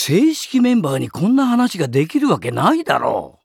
正式メンバーにこんな話ができるわけないだろう。